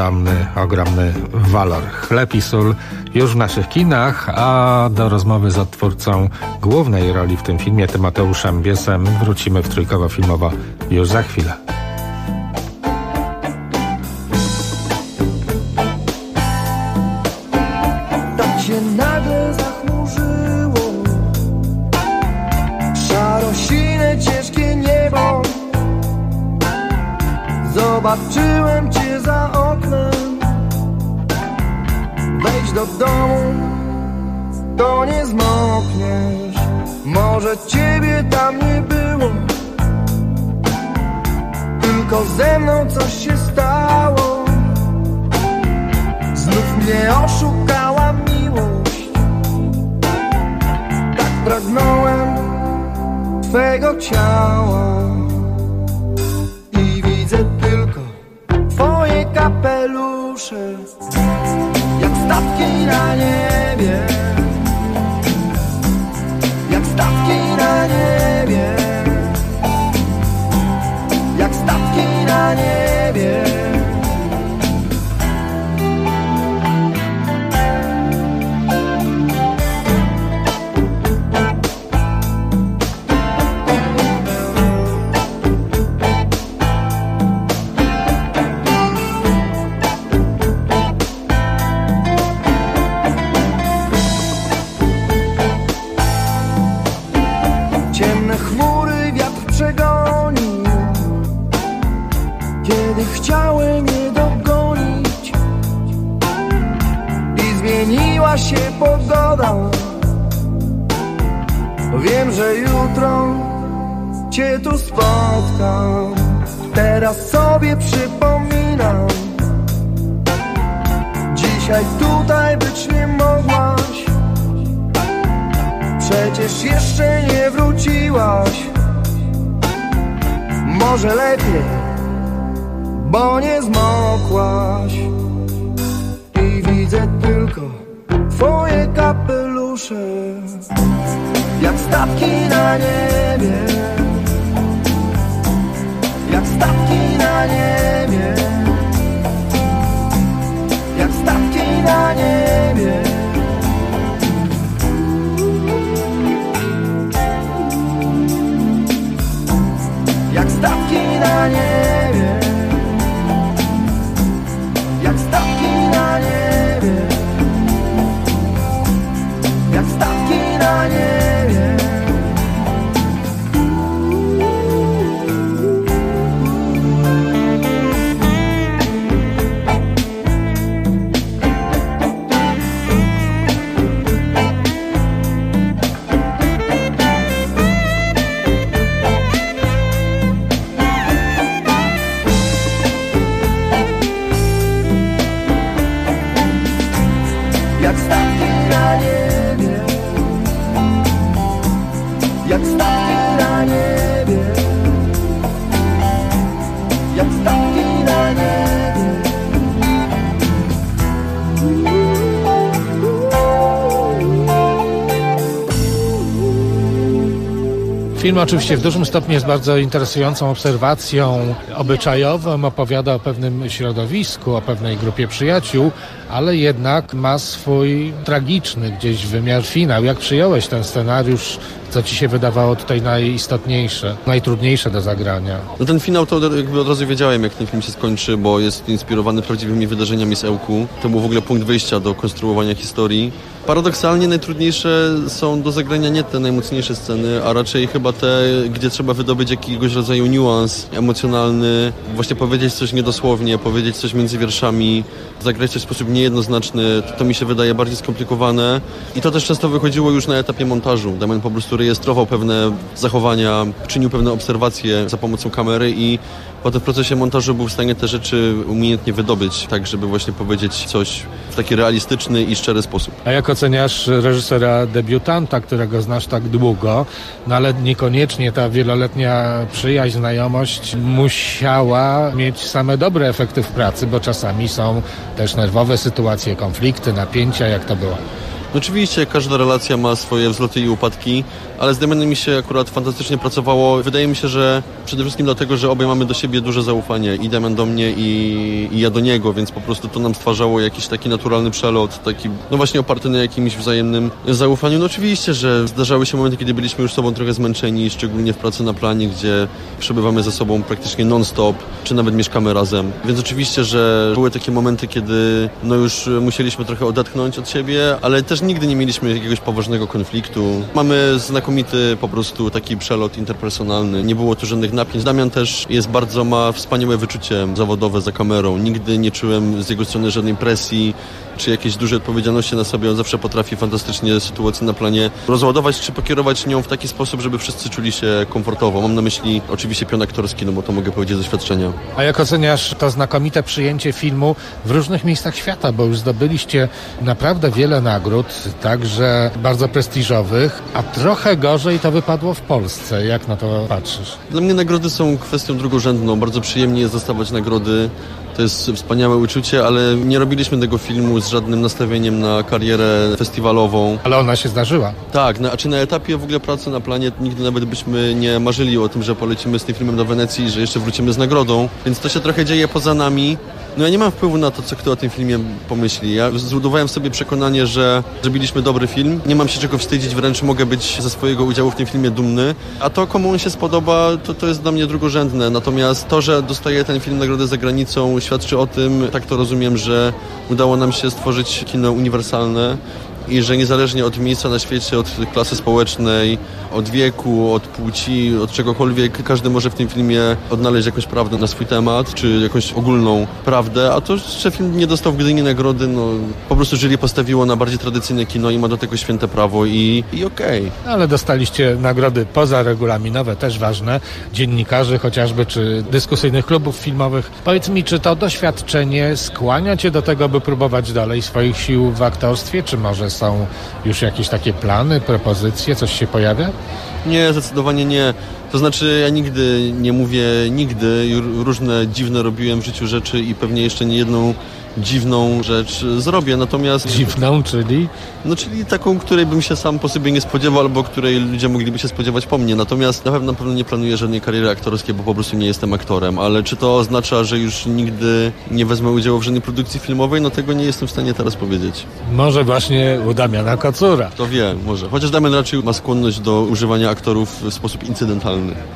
ogromny walor. Chleb i sól już w naszych kinach, a do rozmowy z odtwórcą głównej roli w tym filmie, Tymoteuszem Biesem, wrócimy w Trójkowo Filmowo już za chwilę. Tak się nagle zachmurzyło, szarosine ciężkie niebo. Zobaczyłem cię za oknem. Wejdź do domu, to nie zmokniesz. Może ciebie tam nie było, tylko ze mną coś się stało. Znów mnie oszukała miłość. Tak pragnąłem twego ciała i widzę tylko twoje kapelusze, jak statki na niebie, jak statki na niebie, jak statki na niebie. Chciałem je dogonić i zmieniła się pogoda. Wiem, że jutro cię tu spotkam. Teraz sobie przypominam, dzisiaj tutaj być nie mogłaś. Przecież jeszcze nie wróciłaś. Może lepiej, bo nie zmokłaś i widzę tylko twoje kapelusze, jak statki na niebie, jak statki na niebie, jak statki na niebie. jak statki na niebie, jak statki na niebie, jak statki na niebie. Jak statki na niebie, jak statki na niebie, jak statki na niebie. Film oczywiście w dużym stopniu jest bardzo interesującą obserwacją obyczajową, opowiada o pewnym środowisku, o pewnej grupie przyjaciół, ale jednak ma swój tragiczny gdzieś wymiar finał. Jak przyjąłeś ten scenariusz? Co ci się wydawało tutaj najistotniejsze, najtrudniejsze do zagrania? No ten finał to jakby od razu wiedziałem, jak ten film się skończy, bo jest inspirowany prawdziwymi wydarzeniami z Ełku. To był w ogóle punkt wyjścia do konstruowania historii. Paradoksalnie najtrudniejsze są do zagrania nie te najmocniejsze sceny, a raczej chyba te, gdzie trzeba wydobyć jakiegoś rodzaju niuans emocjonalny, właśnie powiedzieć coś niedosłownie, powiedzieć coś między wierszami, zagrać coś w sposób niejednoznaczny. To mi się wydaje bardziej skomplikowane i to też często wychodziło już na etapie montażu. Damian po prostu rejestrował pewne zachowania, czynił pewne obserwacje za pomocą kamery i potem w procesie montażu był w stanie te rzeczy umiejętnie wydobyć, tak żeby właśnie powiedzieć coś w taki realistyczny i szczery sposób. A jak oceniasz reżysera debiutanta, którego znasz tak długo, no ale niekoniecznie ta wieloletnia przyjaźń, znajomość musiała mieć same dobre efekty w pracy, bo czasami są też nerwowe sytuacje, konflikty, napięcia, jak to było? Oczywiście każda relacja ma swoje wzloty i upadki, ale z Damianem mi się akurat fantastycznie pracowało. Wydaje mi się, że przede wszystkim dlatego, że obaj mamy do siebie duże zaufanie. I Damian do mnie i ja do niego, więc po prostu to nam stwarzało jakiś taki naturalny przelot, taki no właśnie oparty na jakimś wzajemnym zaufaniu. No oczywiście, że zdarzały się momenty, kiedy byliśmy już sobą trochę zmęczeni, szczególnie w pracy na planie, gdzie przebywamy ze sobą praktycznie non-stop, czy nawet mieszkamy razem. Więc oczywiście, że były takie momenty, kiedy no już musieliśmy trochę odetchnąć od siebie, ale też nigdy nie mieliśmy jakiegoś poważnego konfliktu. Mamy znakomity po prostu taki przelot interpersonalny. Nie było tu żadnych napięć. Damian też ma wspaniałe wyczucie zawodowe za kamerą. Nigdy nie czułem z jego strony żadnej presji czy jakiejś dużej odpowiedzialności na sobie. On zawsze potrafi fantastycznie sytuację na planie rozładować czy pokierować nią w taki sposób, żeby wszyscy czuli się komfortowo. Mam na myśli oczywiście pion aktorski, no bo to mogę powiedzieć z doświadczenia. A jak oceniasz to znakomite przyjęcie filmu w różnych miejscach świata, bo już zdobyliście naprawdę wiele nagród, także bardzo prestiżowych, a trochę gorzej to wypadło w Polsce. Jak na to patrzysz? Dla mnie nagrody są kwestią drugorzędną. Bardzo przyjemnie jest dostawać nagrody. To jest wspaniałe uczucie, ale nie robiliśmy tego filmu z żadnym nastawieniem na karierę festiwalową. Ale ona się zdarzyła. Tak, na etapie w ogóle pracy na planie nigdy nawet byśmy nie marzyli o tym, że polecimy z tym filmem do Wenecji i że jeszcze wrócimy z nagrodą. Więc to się trochę dzieje poza nami. No ja nie mam wpływu na to, co kto o tym filmie pomyśli. Ja zbudowałem w sobie przekonanie, że zrobiliśmy dobry film. Nie mam się czego wstydzić, wręcz mogę być ze swojego udziału w tym filmie dumny. A to, komu on się spodoba, to jest dla mnie drugorzędne. Natomiast to, że dostaje ten film nagrodę za granicą, świadczy o tym, tak to rozumiem, że udało nam się stworzyć kino uniwersalne i że niezależnie od miejsca na świecie, od klasy społecznej, od wieku, od płci, od czegokolwiek, każdy może w tym filmie odnaleźć jakąś prawdę na swój temat, czy jakąś ogólną prawdę, a to, że film nie dostał w Gdyni nagrody, no po prostu jury postawiło na bardziej tradycyjne kino i ma do tego święte prawo i okej. Ale dostaliście nagrody pozaregulaminowe, też ważne, dziennikarzy chociażby, czy dyskusyjnych klubów filmowych. Powiedz mi, czy to doświadczenie skłania cię do tego, by próbować dalej swoich sił w aktorstwie, czy może są już jakieś takie plany, propozycje, coś się pojawia? Nie, zdecydowanie nie. To znaczy ja nigdy nie mówię nigdy, różne dziwne robiłem w życiu rzeczy i pewnie jeszcze nie jedną dziwną rzecz zrobię, natomiast... Dziwną, czyli? No, czyli taką, której bym się sam po sobie nie spodziewał, albo której ludzie mogliby się spodziewać po mnie. Natomiast na pewno nie planuję żadnej kariery aktorskiej, bo po prostu nie jestem aktorem. Ale czy to oznacza, że już nigdy nie wezmę udziału w żadnej produkcji filmowej? No tego nie jestem w stanie teraz powiedzieć. Może właśnie u Damiana Kocura. To wiem, może. Chociaż Damian raczej ma skłonność do używania aktorów w sposób incydentalny.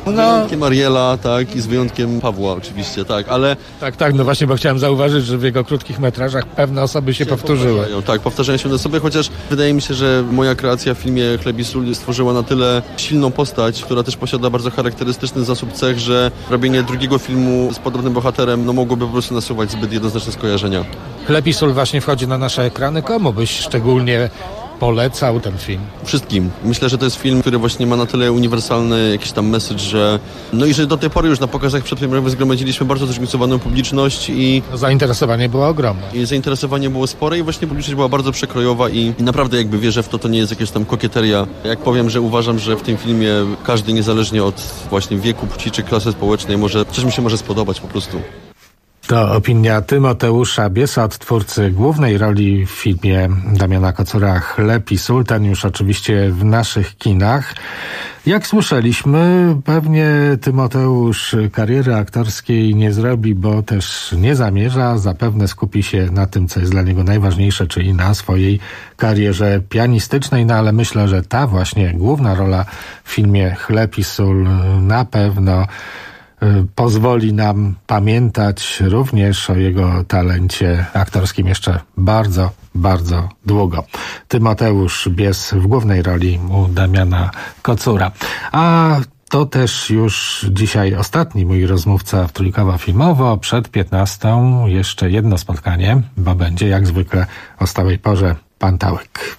Z wyjątkiem Ariela, tak, i z wyjątkiem Pawła oczywiście, tak, ale... Tak, no właśnie, bo chciałem zauważyć, że w jego krótkich metrażach pewne osoby się powtórzyły. Powtarzają się osoby, chociaż wydaje mi się, że moja kreacja w filmie Chleb i sól stworzyła na tyle silną postać, która też posiada bardzo charakterystyczny zasób cech, że robienie drugiego filmu z podobnym bohaterem mogłoby po prostu nasuwać zbyt jednoznaczne skojarzenia. Chleb i sól właśnie wchodzi na nasze ekrany. Komu byś szczególnie polecał ten film? Wszystkim. Myślę, że to jest film, który właśnie ma na tyle uniwersalny jakiś tam message, że i że do tej pory już na pokazach przedpremierowych zgromadziliśmy bardzo zróżnicowaną publiczność i... Zainteresowanie było ogromne. I zainteresowanie było spore i właśnie publiczność była bardzo przekrojowa i naprawdę jakby wierzę w to nie jest jakaś tam kokieteria. Jak powiem, że uważam, że w tym filmie każdy niezależnie od właśnie wieku, płci czy klasy społecznej coś mi się może spodobać po prostu. To opinia Tymoteusza Biesa, odtwórcy głównej roli w filmie Damiana Kocura Chleb i sól, ten już oczywiście w naszych kinach. Jak słyszeliśmy, pewnie Tymoteusz kariery aktorskiej nie zrobi, bo też nie zamierza. Zapewne skupi się na tym, co jest dla niego najważniejsze, czyli na swojej karierze pianistycznej. No ale myślę, że ta właśnie główna rola w filmie Chleb i sól na pewno pozwoli nam pamiętać również o jego talencie aktorskim jeszcze bardzo, bardzo długo. Tymoteusz Bies w głównej roli u Damiana Kocura. A to też już dzisiaj ostatni mój rozmówca w Trójkowo Filmowo. Przed 15:00 jeszcze jedno spotkanie, bo będzie jak zwykle o stałej porze pan Tałek.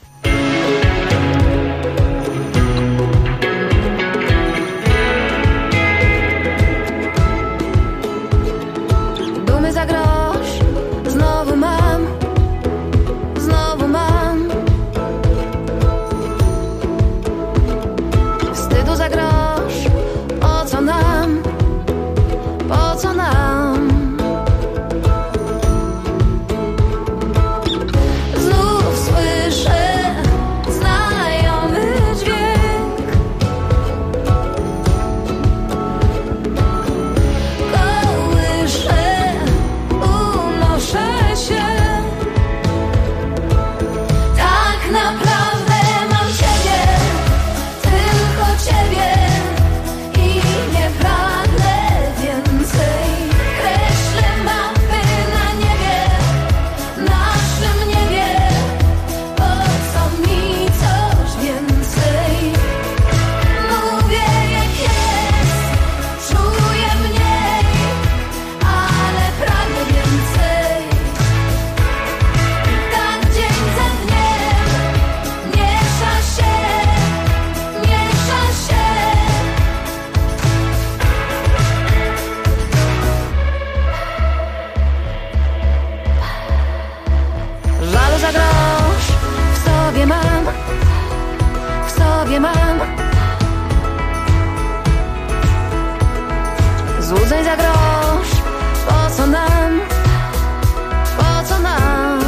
Złudzeń za grosz, po co nam, po co nam?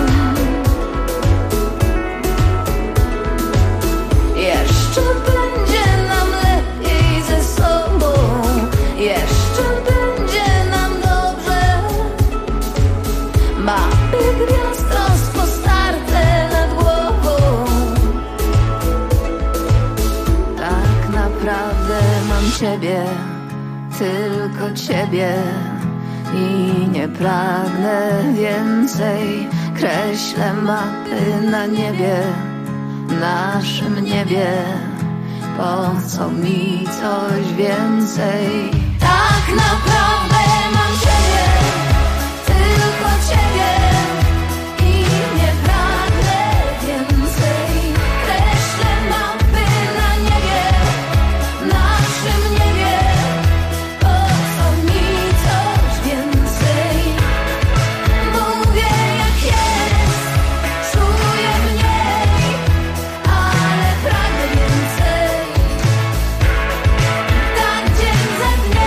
Jeszcze będzie nam lepiej ze sobą, jeszcze będzie nam dobrze. Mapy gwiazd rozpostarte nad głową. Tak naprawdę mam Ciebie, tylko Ciebie i nie pragnę więcej. Kreślę mapy na niebie, naszym niebie. Po co mi coś więcej? Tak naprawdę mam Ciebie, tylko Ciebie i nie pragnę więcej. Kreślę mapy na niebie, naszym niebie. Po co mi coś więcej? Mówię jak jest, czuję mniej, ale pragnę więcej. Tak dzień za dniem.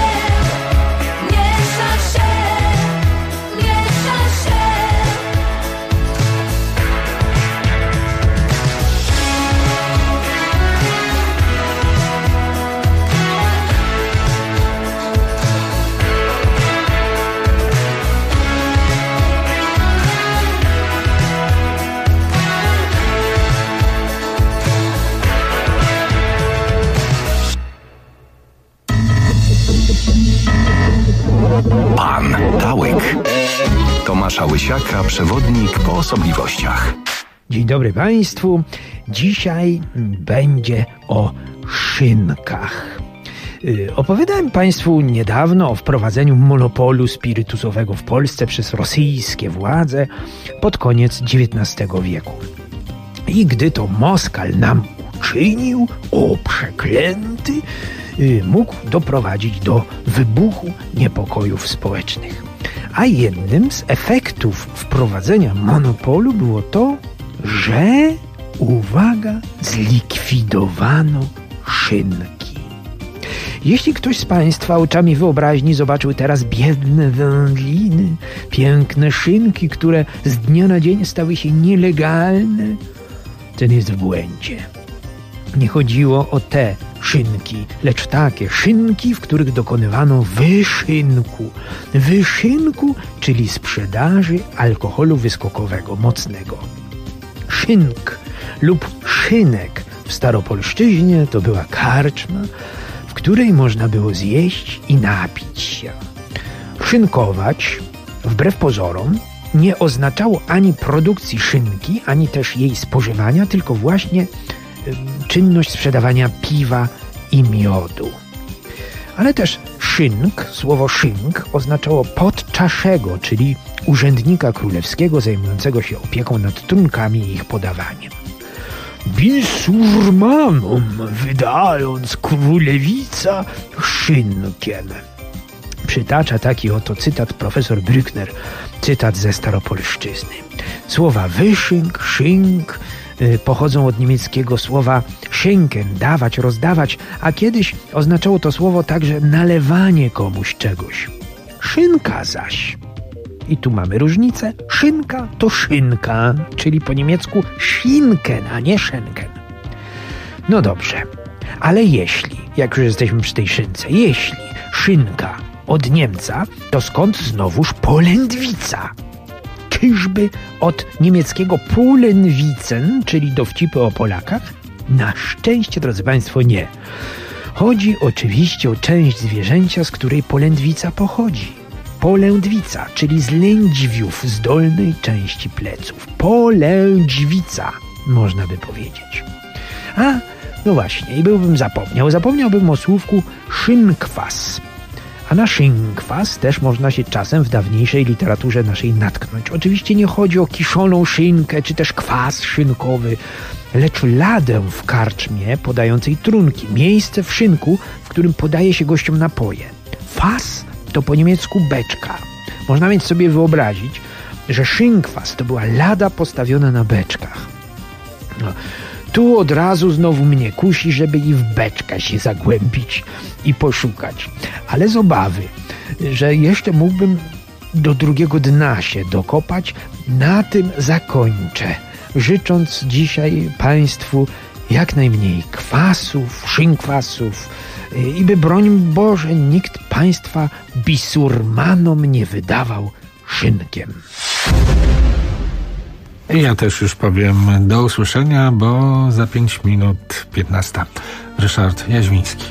Pan Tałyk. Tomasza Łysiaka, przewodnik po osobliwościach. Dzień dobry Państwu. Dzisiaj będzie o szynkach. Opowiadałem Państwu niedawno o wprowadzeniu monopolu spirytusowego w Polsce przez rosyjskie władze pod koniec XIX wieku. I gdy to Moskal nam uczynił, o przeklęty, mógł doprowadzić do wybuchu niepokojów społecznych. A jednym z efektów wprowadzenia monopolu było to, że, uwaga, zlikwidowano szynki. Jeśli ktoś z Państwa oczami wyobraźni zobaczył teraz biedne wędliny, piękne szynki, które z dnia na dzień stały się nielegalne, ten jest w błędzie. Nie chodziło o te szynki, lecz takie szynki, w których dokonywano wyszynku. Wyszynku, czyli sprzedaży alkoholu wyskokowego, mocnego. Szynk lub szynek w staropolszczyźnie to była karczma, w której można było zjeść i napić się. Szynkować, wbrew pozorom, nie oznaczało ani produkcji szynki, ani też jej spożywania, tylko właśnie czynność sprzedawania piwa i miodu. Ale też szynk, słowo szynk oznaczało podczaszego, czyli urzędnika królewskiego zajmującego się opieką nad trunkami i ich podawaniem. Bisurmanom wydając królewica szynkiem. Przytacza taki oto cytat profesor Brückner, cytat ze staropolszczyzny. Słowa wyszynk, szynk pochodzą od niemieckiego słowa schenken, dawać, rozdawać, a kiedyś oznaczało to słowo także nalewanie komuś czegoś. Szynka zaś, i tu mamy różnicę, szynka to szynka, czyli po niemiecku Schinken, a nie Schenken. No dobrze, ale jeśli, jak już jesteśmy przy tej szynce, jeśli szynka od Niemca, to skąd znowuż polędwica? Czyżby od niemieckiego Polenwicen, czyli dowcipy o Polakach? Na szczęście, drodzy Państwo, nie. Chodzi oczywiście o część zwierzęcia, z której polędwica pochodzi. Polędwica, czyli z lędźwiów z dolnej części pleców. Polędźwica, można by powiedzieć. A, no właśnie, i zapomniałbym o słówku szynkwas. A na szynkwas też można się czasem w dawniejszej literaturze naszej natknąć. Oczywiście nie chodzi o kiszoną szynkę, czy też kwas szynkowy, lecz ladę w karczmie podającej trunki. Miejsce w szynku, w którym podaje się gościom napoje. Fas to po niemiecku beczka. Można więc sobie wyobrazić, że szynkwas to była lada postawiona na beczkach. No. Tu od razu znowu mnie kusi, żeby i w beczkę się zagłębić i poszukać. Ale z obawy, że jeszcze mógłbym do drugiego dna się dokopać, na tym zakończę, życząc dzisiaj Państwu jak najmniej kwasów, szynkwasów i by, broń Boże, nikt Państwa bisurmanom nie wydawał szynkiem. Ja też już powiem do usłyszenia, bo za 5 minut 15. Ryszard Jaźwiński.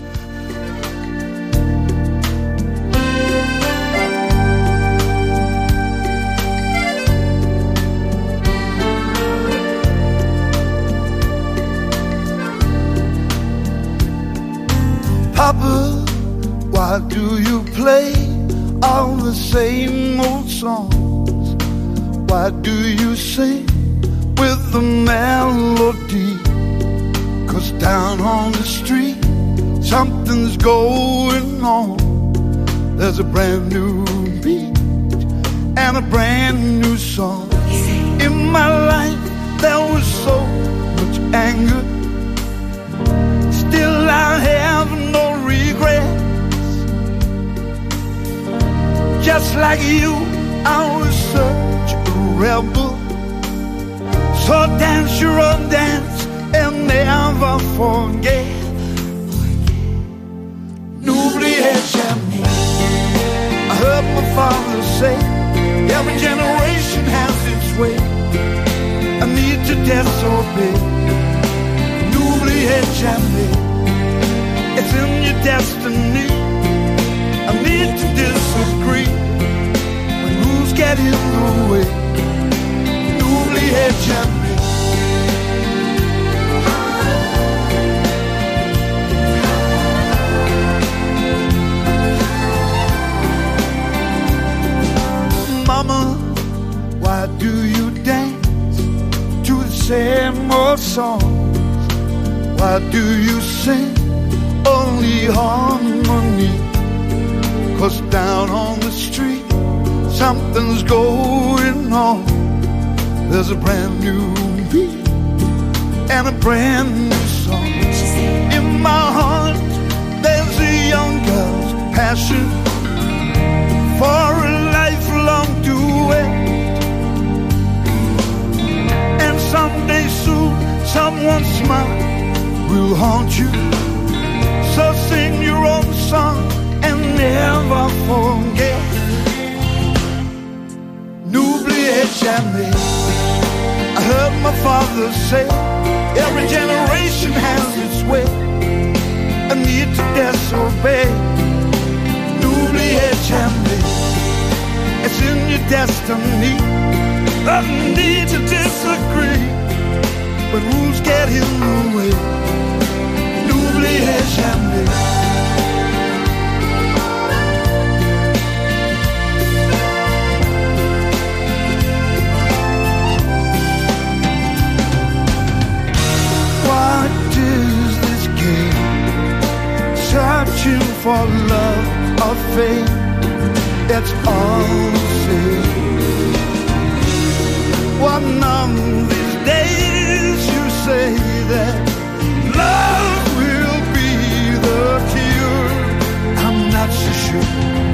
Papa, why do you play all the same old songs? Why do you sing with the melody? 'Cause down on the street something's going on. There's a brand new beat and a brand new song. In my life there was so much anger, still I have no regrets. Just like you, I was such a rebel. So dance your own dance and never forget. N'oubliez jamais. I heard my father say, every generation has its way. I need to disobey. N'oubliez jamais. It's in your destiny. get in the way. N'oubliez jamais. Mama, why do you dance to the same old songs? Why do you sing only harmony? 'Cause down on the street something's going on. There's a brand new beat and a brand new song. In my heart there's a young girl's passion for a lifelong duet. And someday soon someone's smile will haunt you. So sing your own song and never forget. N'oubliez jamais. I heard my father say, every generation has its way, a need to disobey. N'oubliez jamais. It's in your destiny, a need to disagree, but rules get in the way. N'oubliez jamais. What is this game? Searching for love or fame, it's all the same. One of these days you say that love will be the cure. I'm not so sure.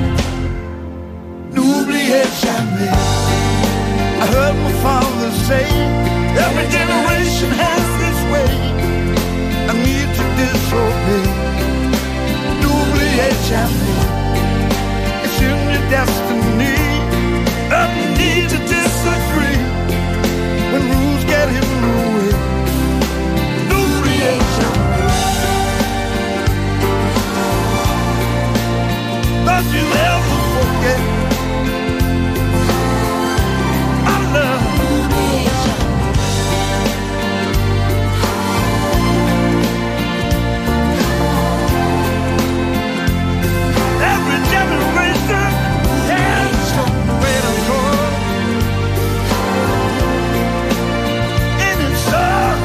N'oubliez jamais. I heard my father say, every generation has its way, I need to disobey. N'oubliez jamais. It's in your destiny, I need to disagree, when rules get in the way. N'oubliez jamais. Don't you ever forget I love. Every generation has some way to go, and it's all.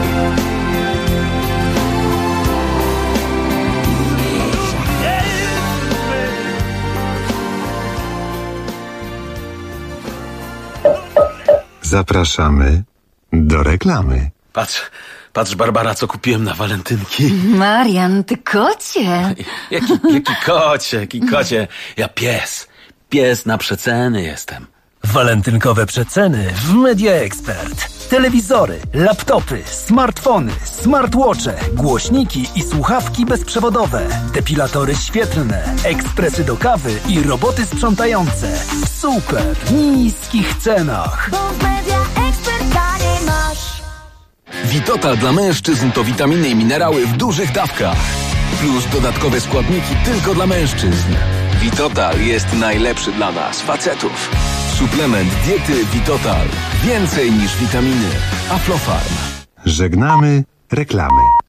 Zapraszamy do reklamy. Patrz Barbara, co kupiłem na walentynki. Marian, ty kocie. Jaki kocie. Ja pies na przeceny jestem. Walentynkowe przeceny w Media Expert. Telewizory, laptopy, smartfony, smartwatche, głośniki i słuchawki bezprzewodowe, depilatory świetlne, ekspresy do kawy i roboty sprzątające w super niskich cenach. Bo w Media Expert taniej masz. Vitotal dla mężczyzn to witaminy i minerały w dużych dawkach. Plus dodatkowe składniki tylko dla mężczyzn. Vitotal jest najlepszy dla nas, facetów. Suplement diety Vitotal. Więcej niż witaminy. Aflofarm. Żegnamy reklamy.